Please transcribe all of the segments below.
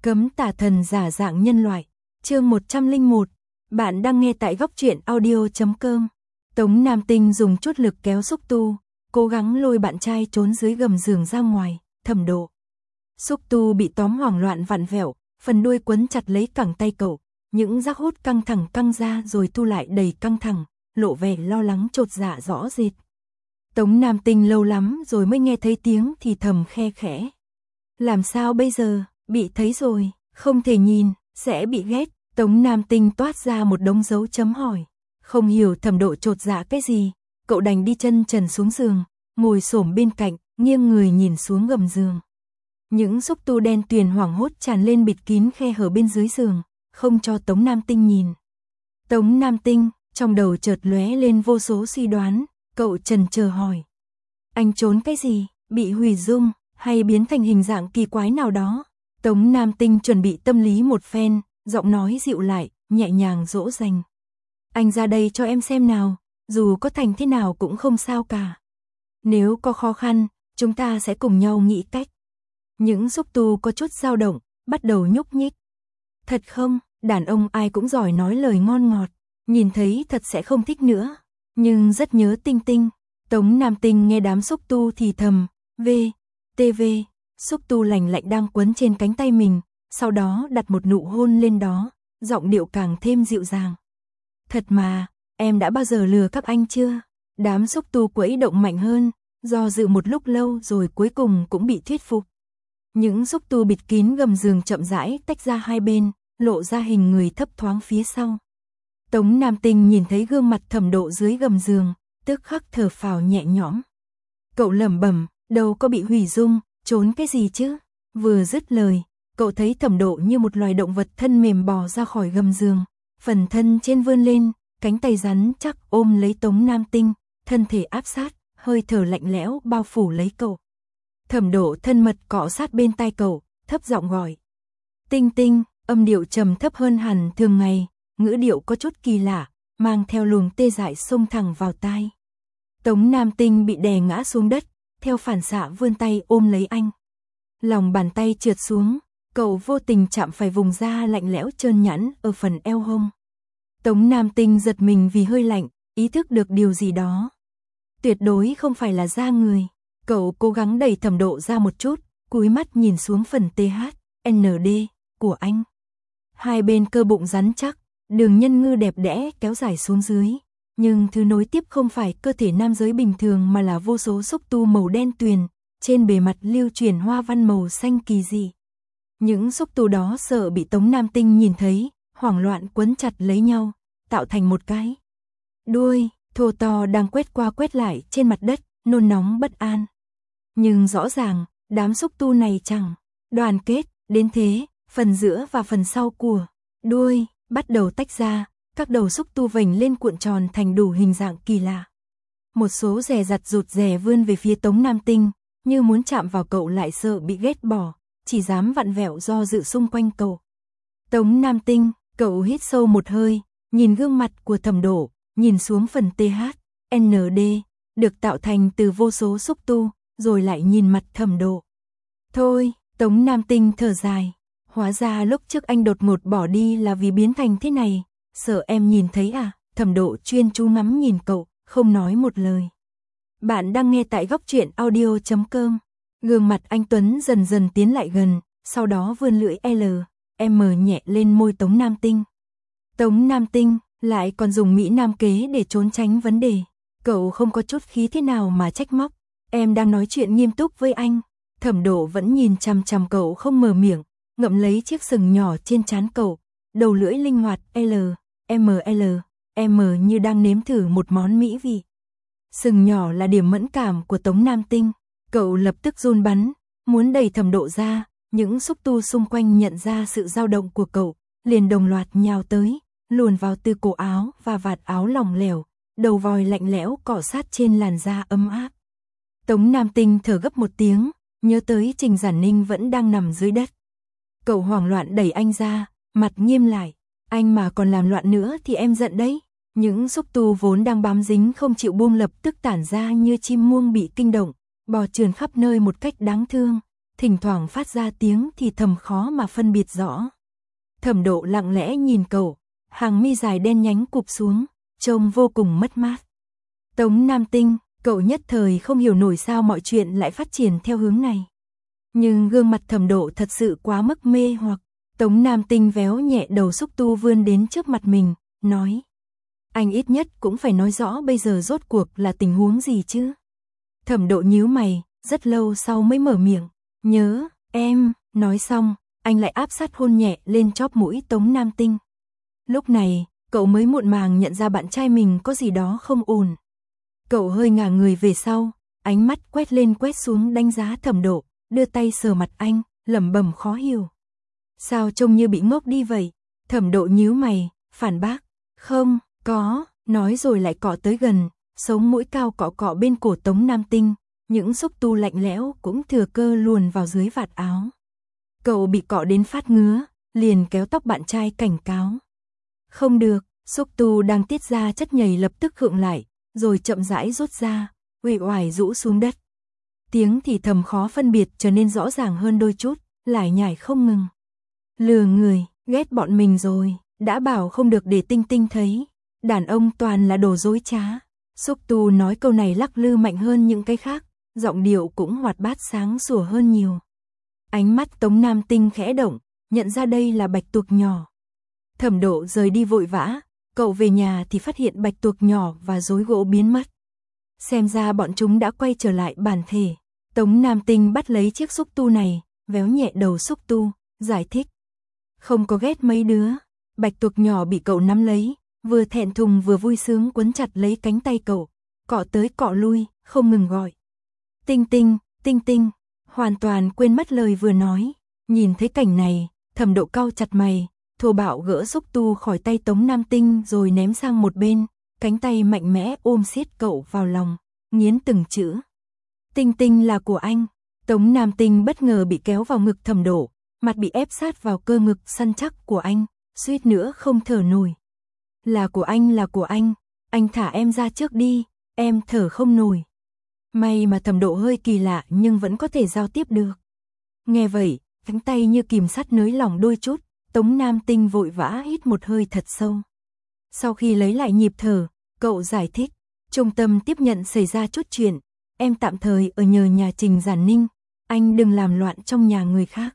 Cấm tà thần giả dạng nhân loại. Chương 101. Bạn đang nghe tại góc truyện audio.com. Tống Nam Tinh dùng chút lực kéo Xúc Tu, cố gắng lôi bạn trai trốn dưới gầm giường ra ngoài. Thẩm Độ. Xúc Tu bị tóm hoảng loạn vặn vẹo, phần đuôi quấn chặt lấy cẳng tay cậu, những giác hút căng thẳng căng ra rồi thu lại đầy căng thẳng, lộ vẻ lo lắng chột dạ rõ rệt. Tống Nam Tinh lâu lắm rồi mới nghe thấy tiếng thì thầm khe khẽ. Làm sao bây giờ, bị thấy rồi, không thể nhìn, sẽ bị ghét. Tống Nam Tinh toát ra một đống dấu chấm hỏi. Không hiểu Thẩm Độ chột dạ cái gì, cậu đành đi chân trần xuống giường, ngồi xổm bên cạnh, nghiêng người nhìn xuống gầm giường. Những xúc tu đen tuyền hoảng hốt tràn lên bịt kín khe hở bên dưới giường, không cho Tống Nam Tinh nhìn. Tống Nam Tinh, trong đầu chợt lóe lên vô số suy đoán, cậu chần chờ hỏi. Anh trốn cái gì, bị hủy dung, hay biến thành hình dạng kỳ quái nào đó? Tống Nam Tinh chuẩn bị tâm lý một phen, giọng nói dịu lại, nhẹ nhàng dỗ dành. Anh ra đây cho em xem nào, dù có thành thế nào cũng không sao cả. Nếu có khó khăn, chúng ta sẽ cùng nhau nghĩ cách. Những xúc tu có chút dao động, bắt đầu nhúc nhích. Thật không, đàn ông ai cũng giỏi nói lời ngon ngọt, nhìn thấy thật sẽ không thích nữa, nhưng rất nhớ Tinh Tinh. Tống Nam Tinh nghe đám xúc tu thì thầm, TV, xúc tu lành lạnh đang quấn trên cánh tay mình, sau đó đặt một nụ hôn lên đó, giọng điệu càng thêm dịu dàng. Thật mà, em đã bao giờ lừa các anh chưa? Đám xúc tu quẫy động mạnh hơn, do dự một lúc lâu rồi cuối cùng cũng bị thuyết phục. Những xúc tu bịt kín gầm giường chậm rãi tách ra hai bên, lộ ra hình người thấp thoáng phía sau. Tống Nam Tinh nhìn thấy gương mặt Thẩm Độ dưới gầm giường, tức khắc thở phào nhẹ nhõm. Cậu lẩm bẩm, đâu có bị hủy dung, trốn cái gì chứ? Vừa dứt lời, cậu thấy Thẩm Độ như một loài động vật thân mềm bò ra khỏi gầm giường, phần thân trên vươn lên, cánh tay rắn chắc ôm lấy Tống Nam Tinh, thân thể áp sát, hơi thở lạnh lẽo bao phủ lấy cậu. Thẩm Độ thân mật cọ sát bên tai cậu, thấp giọng gọi. Tinh Tinh, âm điệu trầm thấp hơn hẳn thường ngày, ngữ điệu có chút kỳ lạ, mang theo luồng tê dại xông thẳng vào tai. Tống Nam Tinh bị đè ngã xuống đất, theo phản xạ vươn tay ôm lấy anh. Lòng bàn tay trượt xuống, cậu vô tình chạm phải vùng da lạnh lẽo trơn nhẵn ở phần eo hông. Tống Nam Tinh giật mình vì hơi lạnh, ý thức được điều gì đó. Tuyệt đối không phải là da người. Cậu cố gắng đẩy Thẩm Độ ra một chút, cúi mắt nhìn xuống phần THND của anh. Hai bên cơ bụng rắn chắc, đường nhân ngư đẹp đẽ kéo dài xuống dưới. Nhưng thứ nối tiếp không phải cơ thể nam giới bình thường mà là vô số xúc tu màu đen tuyền, trên bề mặt lưu truyền hoa văn màu xanh kỳ dị. Những xúc tu đó sợ bị Tống Nam Tinh nhìn thấy, hoảng loạn quấn chặt lấy nhau, tạo thành một cái đuôi thô to đang quét qua quét lại trên mặt đất, nôn nóng bất an. Nhưng rõ ràng, đám xúc tu này chẳng đoàn kết đến thế, phần giữa và phần sau của đuôi bắt đầu tách ra, các đầu xúc tu vểnh lên cuộn tròn thành đủ hình dạng kỳ lạ. Một số dè dặt rụt rè vươn về phía Tống Nam Tinh, như muốn chạm vào cậu lại sợ bị ghét bỏ, chỉ dám vặn vẹo do dự xung quanh cậu. Tống Nam Tinh, cậu hít sâu một hơi, nhìn gương mặt của Thẩm Độ, nhìn xuống phần THND, được tạo thành từ vô số xúc tu, rồi lại nhìn mặt Thẩm Độ. Thôi, Tống Nam Tinh thở dài, hóa ra lúc trước anh đột ngột bỏ đi là vì biến thành thế này, sợ em nhìn thấy à? Thẩm Độ chuyên chú ngắm nhìn cậu, không nói một lời. Bạn đang nghe tại góc truyện audio.com. Gương mặt anh Tuấn dần dần tiến lại gần, sau đó vươn lưỡi M nhẹ lên môi Tống Nam Tinh. Tống Nam Tinh lại còn dùng mỹ nam kế để trốn tránh vấn đề. Cậu không có chút khí thế nào mà trách móc. Em đang nói chuyện nghiêm túc với anh. Thẩm Độ vẫn nhìn chằm chằm cậu không mở miệng, ngậm lấy chiếc sừng nhỏ trên trán cậu, đầu lưỡi linh hoạt M như đang nếm thử một món mỹ vị. Sừng nhỏ là điểm mẫn cảm của Tống Nam Tinh, cậu lập tức run bắn, muốn đẩy Thẩm Độ ra, những xúc tu xung quanh nhận ra sự dao động của cậu, liền đồng loạt nhào tới, luồn vào từ cổ áo và vạt áo lỏng lẻo, đầu voi lạnh lẽo cọ sát trên làn da ấm áp. Tống Nam Tinh thở gấp một tiếng, nhớ tới Trình Giản Ninh vẫn đang nằm dưới đất. Cậu hoảng loạn đẩy anh ra, mặt nghiêm lại, anh mà còn làm loạn nữa thì em giận đấy. Những xúc tu vốn đang bám dính không chịu buông lập tức tản ra như chim muông bị kinh động, bò trườn khắp nơi một cách đáng thương, thỉnh thoảng phát ra tiếng thì thầm khó mà phân biệt rõ. Thẩm Độ lặng lẽ nhìn cậu, hàng mi dài đen nhánh cụp xuống, trông vô cùng mất mát. Tống Nam Tinh, cậu nhất thời không hiểu nổi sao mọi chuyện lại phát triển theo hướng này. Nhưng gương mặt Thẩm Độ thật sự quá mức mê hoặc. Tống Nam Tinh véo nhẹ đầu xúc tu vươn đến trước mặt mình, nói. Anh ít nhất cũng phải nói rõ bây giờ rốt cuộc là tình huống gì chứ. Thẩm Độ nhíu mày, rất lâu sau mới mở miệng. Nhớ, em, nói xong, anh lại áp sát hôn nhẹ lên chóp mũi Tống Nam Tinh. Lúc này, cậu mới muộn màng nhận ra bạn trai mình có gì đó không ổn. Cậu hơi ngả người về sau, ánh mắt quét lên quét xuống đánh giá Thẩm Độ, đưa tay sờ mặt anh, lẩm bẩm khó hiểu. Sao trông như bị ngốc đi vậy? Thẩm Độ nhíu mày, phản bác. Không, có, nói rồi lại cọ tới gần, sống mũi cao cọ cọ bên cổ Tống Nam Tinh, những xúc tu lạnh lẽo cũng thừa cơ luồn vào dưới vạt áo. Cậu bị cọ đến phát ngứa, liền kéo tóc bạn trai cảnh cáo. Không được, xúc tu đang tiết ra chất nhầy lập tức khựng lại, rồi chậm rãi rút ra, uể oải rũ xuống đất. Tiếng thì thầm khó phân biệt trở nên rõ ràng hơn đôi chút, lải nhải không ngừng. Lừa người, ghét bọn mình rồi, đã bảo không được để Tinh Tinh thấy. Đàn ông toàn là đồ dối trá. Xúc tu nói câu này lắc lư mạnh hơn những cái khác, giọng điệu cũng hoạt bát sáng sủa hơn nhiều. Ánh mắt Tống Nam Tinh khẽ động, nhận ra đây là bạch tuộc nhỏ. Thẩm Độ rời đi vội vã, cậu về nhà thì phát hiện bạch tuộc nhỏ và rối gỗ biến mất. Xem ra bọn chúng đã quay trở lại bản thể. Tống Nam Tinh bắt lấy chiếc xúc tu này, véo nhẹ đầu xúc tu, giải thích. Không có ghét mấy đứa. Bạch tuộc nhỏ bị cậu nắm lấy, vừa thẹn thùng vừa vui sướng quấn chặt lấy cánh tay cậu, cọ tới cọ lui, không ngừng gọi. Tinh Tinh, Tinh Tinh, hoàn toàn quên mất lời vừa nói. Nhìn thấy cảnh này, Thẩm Độ cau chặt mày, thô bạo gỡ xúc tu khỏi tay Tống Nam Tinh rồi ném sang một bên, cánh tay mạnh mẽ ôm siết cậu vào lòng, nghiến từng chữ. Tinh Tinh là của anh. Tống Nam Tinh bất ngờ bị kéo vào ngực Thẩm Độ, mặt bị ép sát vào cơ ngực săn chắc của anh, suýt nữa không thở nổi. Là của anh thả em ra trước đi, em thở không nổi. May mà Thẩm Độ hơi kỳ lạ nhưng vẫn có thể giao tiếp được. Nghe vậy, cánh tay như kìm sắt nới lỏng đôi chút, Tống Nam Tinh vội vã hít một hơi thật sâu. Sau khi lấy lại nhịp thở, cậu giải thích, trung tâm tiếp nhận xảy ra chút chuyện, em tạm thời ở nhờ nhà Trình Giản Ninh, anh đừng làm loạn trong nhà người khác.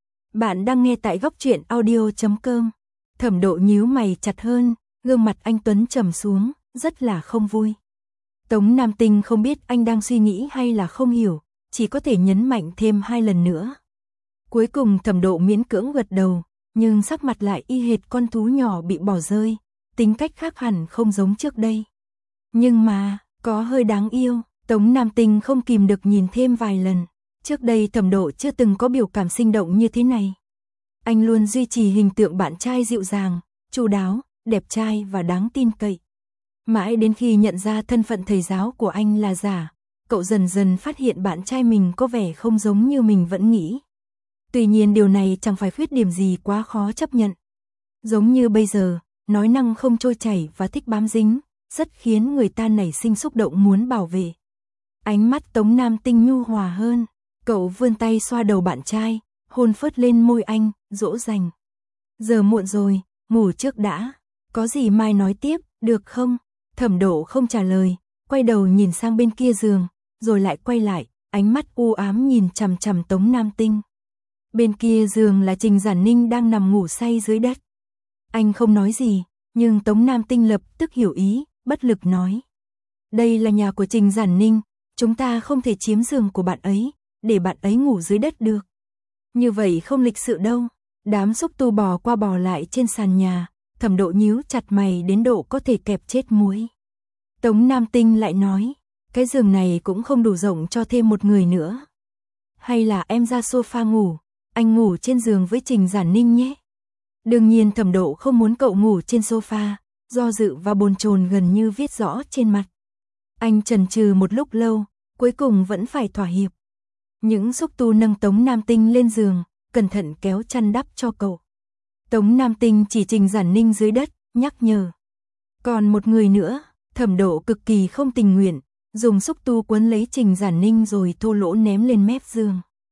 Bạn đang nghe tại góc truyện audio.com. Thẩm Độ nhíu mày chặt hơn, gương mặt anh tuấn trầm xuống, rất là không vui. Tống Nam Tinh không biết anh đang suy nghĩ hay là không hiểu, chỉ có thể nhấn mạnh thêm 2 lần nữa. Cuối cùng Thẩm Độ miễn cưỡng gật đầu, nhưng sắc mặt lại y hệt con thú nhỏ bị bỏ rơi, tính cách khác hẳn không giống trước đây. Nhưng mà, có hơi đáng yêu, Tống Nam Tinh không kìm được nhìn thêm vài lần. Trước đây Thẩm Độ chưa từng có biểu cảm sinh động như thế này. Anh luôn duy trì hình tượng bạn trai dịu dàng, chu đáo, đẹp trai và đáng tin cậy. Mãi đến khi nhận ra thân phận thầy giáo của anh là giả, cậu dần dần phát hiện bạn trai mình có vẻ không giống như mình vẫn nghĩ. Tuy nhiên điều này chẳng phải khuyết điểm gì quá khó chấp nhận. Giống như bây giờ, nói năng không trôi chảy và thích bám dính, rất khiến người ta nảy sinh xúc động muốn bảo vệ. Ánh mắt Tống Nam Tinh nhu hòa hơn, cậu vươn tay xoa đầu bạn trai, hôn phớt lên môi anh, dỗ dành. Giờ muộn rồi, ngủ trước đã, có gì mai nói tiếp, được không? Thẩm Độ không trả lời, quay đầu nhìn sang bên kia giường, rồi lại quay lại, ánh mắt u ám nhìn chằm chằm Tống Nam Tinh. Bên kia giường là Trình Giản Ninh đang nằm ngủ say dưới đất. Anh không nói gì, nhưng Tống Nam Tinh lập tức hiểu ý, bất lực nói. Đây là nhà của Trình Giản Ninh, chúng ta không thể chiếm giường của bạn ấy, để bạn ấy ngủ dưới đất được. Như vậy không lịch sự đâu. Đám xúc tu bò qua bò lại trên sàn nhà, Thẩm Độ nhíu chặt mày đến độ có thể kẹp chết muối. Tống Nam Tinh lại nói, cái giường này cũng không đủ rộng cho thêm một người nữa. Hay là em ra sofa ngủ, anh ngủ trên giường với Trình Giản Ninh nhé. Đương nhiên Thẩm Độ không muốn cậu ngủ trên sofa, do dự và bồn chồn gần như viết rõ trên mặt. Anh chần chừ một lúc lâu, cuối cùng vẫn phải thỏa hiệp. Những xúc tu nâng Tống Nam Tinh lên giường, cẩn thận kéo chăn đắp cho cậu. Tống Nam Tinh chỉ Trình Giản Ninh dưới đất, nhắc nhở. Còn một người nữa, Thẩm Độ cực kỳ không tình nguyện, dùng xúc tu quấn lấy Trình Giản Ninh rồi thô lỗ ném lên mép giường.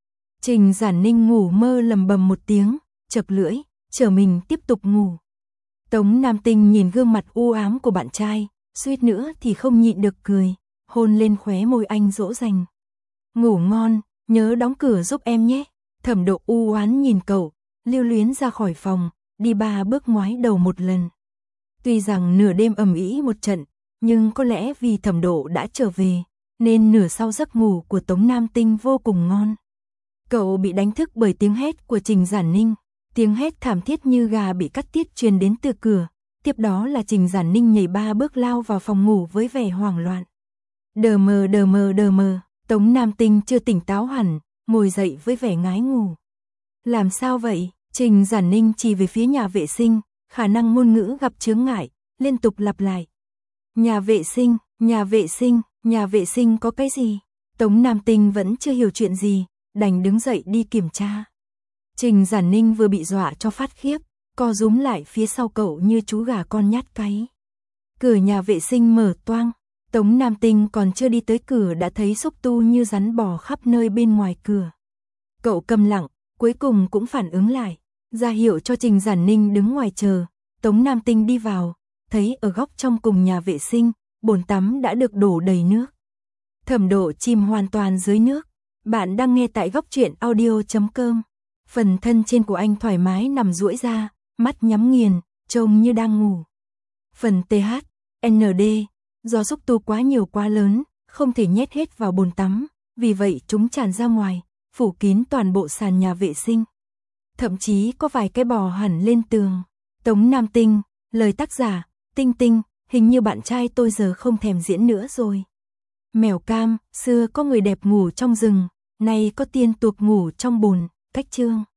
Trình Giản Ninh ngủ mơ lầm bầm một tiếng, chậc lưỡi, trở mình tiếp tục ngủ. Tống Nam Tinh nhìn gương mặt u ám của bạn trai, suýt nữa thì không nhịn được cười, hôn lên khóe môi anh dỗ dành. Ngủ ngon, nhớ đóng cửa giúp em nhé. Thẩm Độ u oán nhìn cậu, lưu luyến ra khỏi phòng, đi 3 bước ngoái đầu một lần. Tuy rằng nửa đêm ầm ĩ một trận, nhưng có lẽ vì Thẩm Độ đã trở về, nên nửa sau giấc ngủ của Tống Nam Tinh vô cùng ngon. Cậu bị đánh thức bởi tiếng hét của Trình Giản Ninh, tiếng hét thảm thiết như gà bị cắt tiết truyền đến từ cửa, tiếp đó là Trình Giản Ninh nhảy 3 bước lao vào phòng ngủ với vẻ hoảng loạn. Đờ mờ, Tống Nam Tinh chưa tỉnh táo hẳn, ngồi dậy với vẻ ngái ngủ. Làm sao vậy? Trình Giản Ninh chỉ về phía nhà vệ sinh, khả năng ngôn ngữ gặp chướng ngại, liên tục lặp lại. Nhà vệ sinh có cái gì? Tống Nam Tinh vẫn chưa hiểu chuyện gì, đành đứng dậy đi kiểm tra. Trình Giản Ninh vừa bị dọa cho phát khiếp, co rúm lại phía sau cậu như chú gà con nhát cáy. Cửa nhà vệ sinh mở toang, Tống Nam Tinh còn chưa đi tới cửa đã thấy xúc tu như rắn bò khắp nơi bên ngoài cửa. Cậu câm lặng, cuối cùng cũng phản ứng lại, ra hiệu cho Trình Giản Ninh đứng ngoài chờ. Tống Nam Tinh đi vào, thấy ở góc trong cùng nhà vệ sinh, bồn tắm đã được đổ đầy nước. Thẩm Độ chìm hoàn toàn dưới nước. Bạn đang nghe tại Góc Truyện Audio.com. Phần thân trên của anh thoải mái nằm duỗi ra, mắt nhắm nghiền, trông như đang ngủ. Phần THND, do xúc tu quá nhiều quá lớn, không thể nhét hết vào bồn tắm, vì vậy chúng tràn ra ngoài, phủ kín toàn bộ sàn nhà vệ sinh. Thậm chí có vài cái bò hẳn lên tường. Tống Nam Tinh, lời tác giả, Tinh Tinh, hình như bạn trai tôi giờ không thèm diễn nữa rồi. Mèo cam, xưa có người đẹp ngủ trong rừng, nay có tiên tuộc ngủ trong bồn, cách chương.